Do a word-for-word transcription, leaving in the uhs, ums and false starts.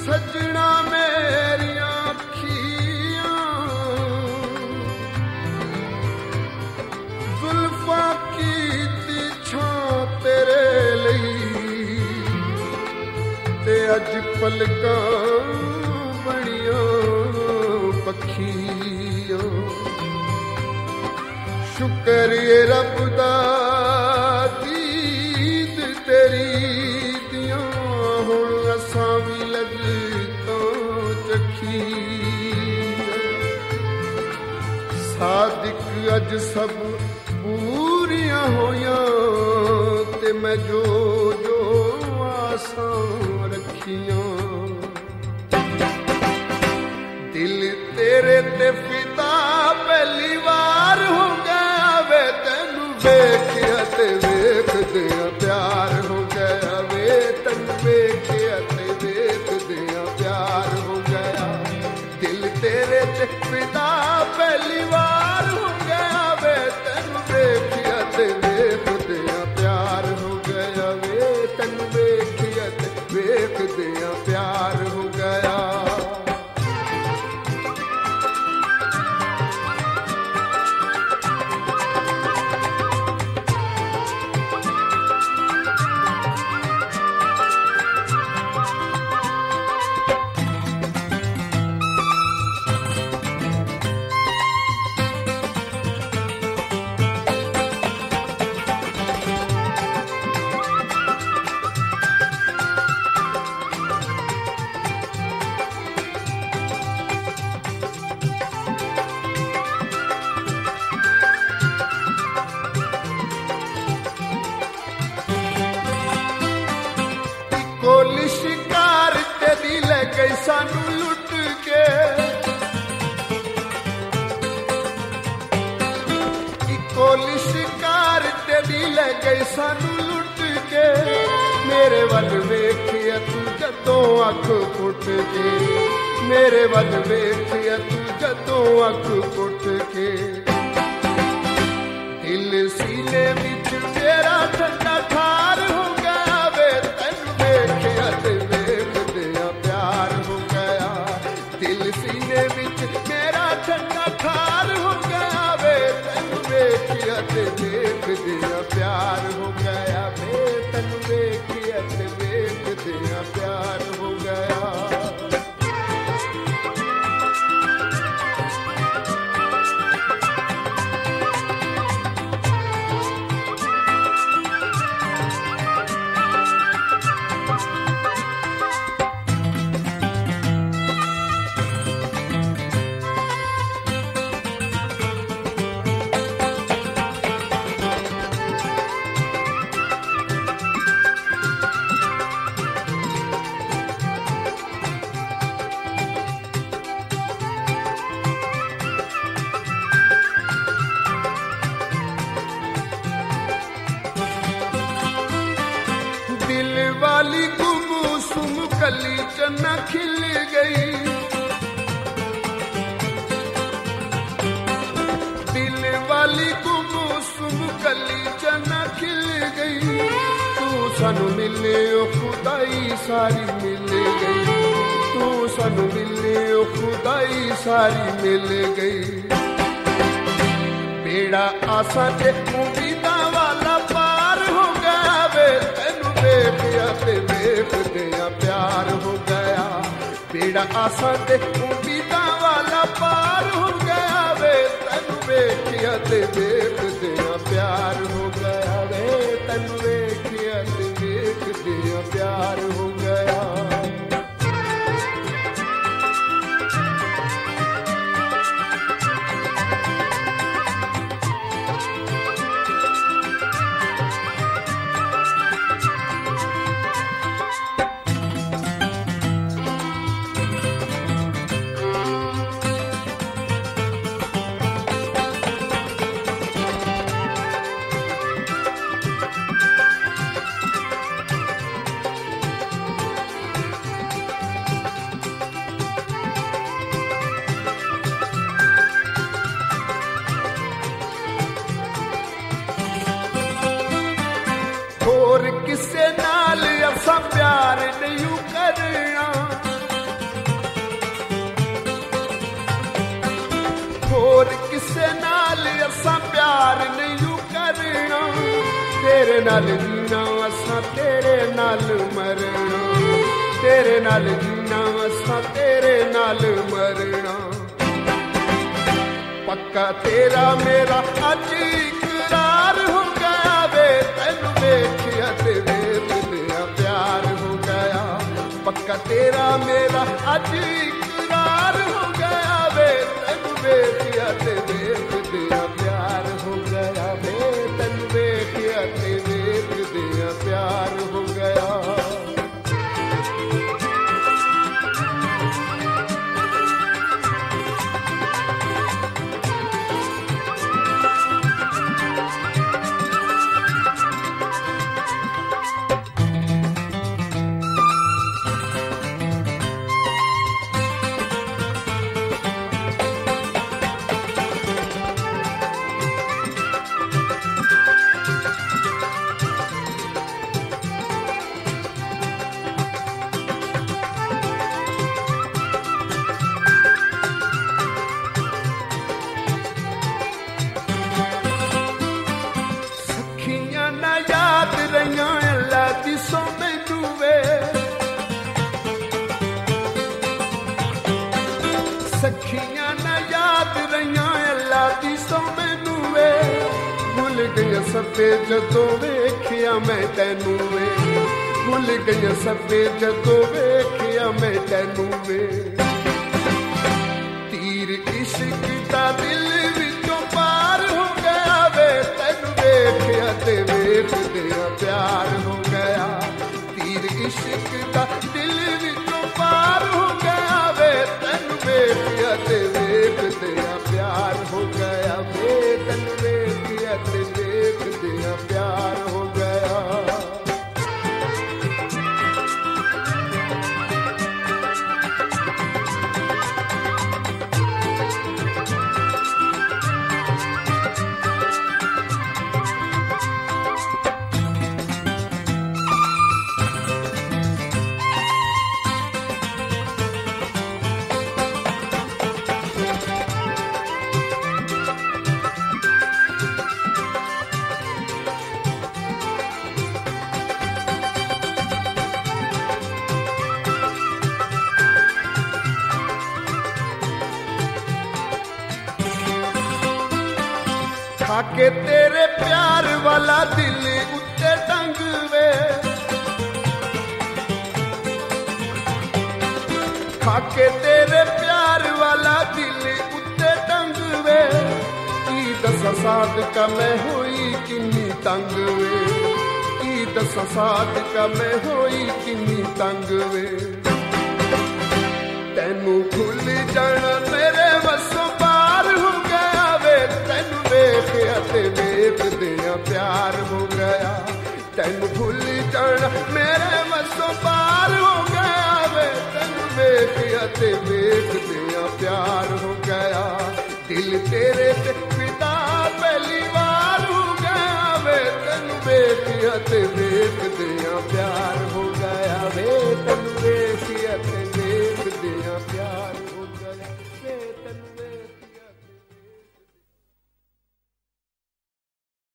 सजना मेरिया अखियां जुल्फा कीती छां तेरे लई ते अज पलकां बड़ियां पखियां शुक्र ये रब दा दीद तेरी दियां हुण असां भी लजतां चखियां सादिक अज सब पूरियां होयां ते मैं जो जो आसां रखियां दिल तेरे ते फिदा पहली बार हो गया वे तेनू वेखिया ते वेखदियां प्यार हो गया वे तेनू वेखिया ते वेखदियां प्यार हो गया दिल तेरे ते फिदा पहली बार हो गया वे तेनू वेखिया ते वेखदियां प्यार हो गया वे तेनू वेखिया ते वेखदियां प्यार हो गया कोली शिकार तेरी ले गई सानू लुट के कोली शिकार तेरी ले गई सानू लुट के मेरे वल वेखिया तू जदों अख पुट के मेरे वल वेखिया तू जदों अख पुट के दिल सीने विच मेरा ठंडा ठार हो गया वे तेनू वेखिया ते वेखदियां प्यार हो गया दिल सीने विच मेरा ठंडा ठार हो गया वे तेनू वेखिया ते वेखदियां प्यार हो गया वे तेनू वेखिया ते वेखदियां प्यार हो गया दिल वाली गुमसुम कली चन्ना खिल गई दिल वाली गुमसुम कली चन्ना खिल गई तू सानू मिले ओ खुदाई सारी मिल गई तू सानू मिले ओ खुदाई सारी मिल गई बेड़ा आसा ते उम्मीदां वाला पार हो गया वे तेनू वेखिया ते वेखदियां प्यार हो गया बेड़ा आसा ते उम्मीदां वाला पार हो गया वे तेनू वेखिया ते वेखदियां प्यार हो गया वे तेनू वेखिया ते वेखदियां प्यार हो गया तेरे नाल जीना असां तेरे नाल मरना, तेरे नाल जीना असां तेरे नाल मरना। पक्का तेरा मेरा अज इकरार हो गया वे, तैनू वेखिया ते वेखदिया प्यार हो गया। पक्का तेरा मेरा अज इकरार हो गया वे, तैनू वेखिया ते वेखदिया प्यार हो गया वे, तैनू वेखिया ते वेखदिया प्यार हो गया। सखियां ना याद रहियां अल्लाह दी सौ मैनू वे, भुल गई सभे जदों वेखिया मैं तैनू वे, भुल गई सभे जदों वेखिया मैं तैनू वे। तीर इश्क दा दिल विचों पार हो गया वे, तैनू वेखिया ते वेखदिया प्यार हो गया। तीर इश्क दा दिल विचों पार हो गया वे, तैनू वेखिया ते वेखदिया प्यार हो गया वे, तैनू वेखिया ते वेखदिया प्यार हो गया। खाके तेरे प्यार वाला दिल उत्ते टंग वे, खाके तेरे प्यार वाला दिल उत्ते टंग वे। की दसा साध का मैं होई किन्नी तंग वे, की दसा साध का मैं होई किन्नी तंग वे। तैनू भूल जाना मेरे वसों पार हो गया वे, तैनू वेखिया ते वेखदिया प्यार हो गया। तैनू भूल जाना मेरे वसों पार हो गया वे, तैनू वेखिया ते वेखदिया प्यार हो गया। दिल तेरे ते फिदा पहली बार हो गया वे, तैनू वेखिया ते वेखदिया प्यार हो गया वे, तैनू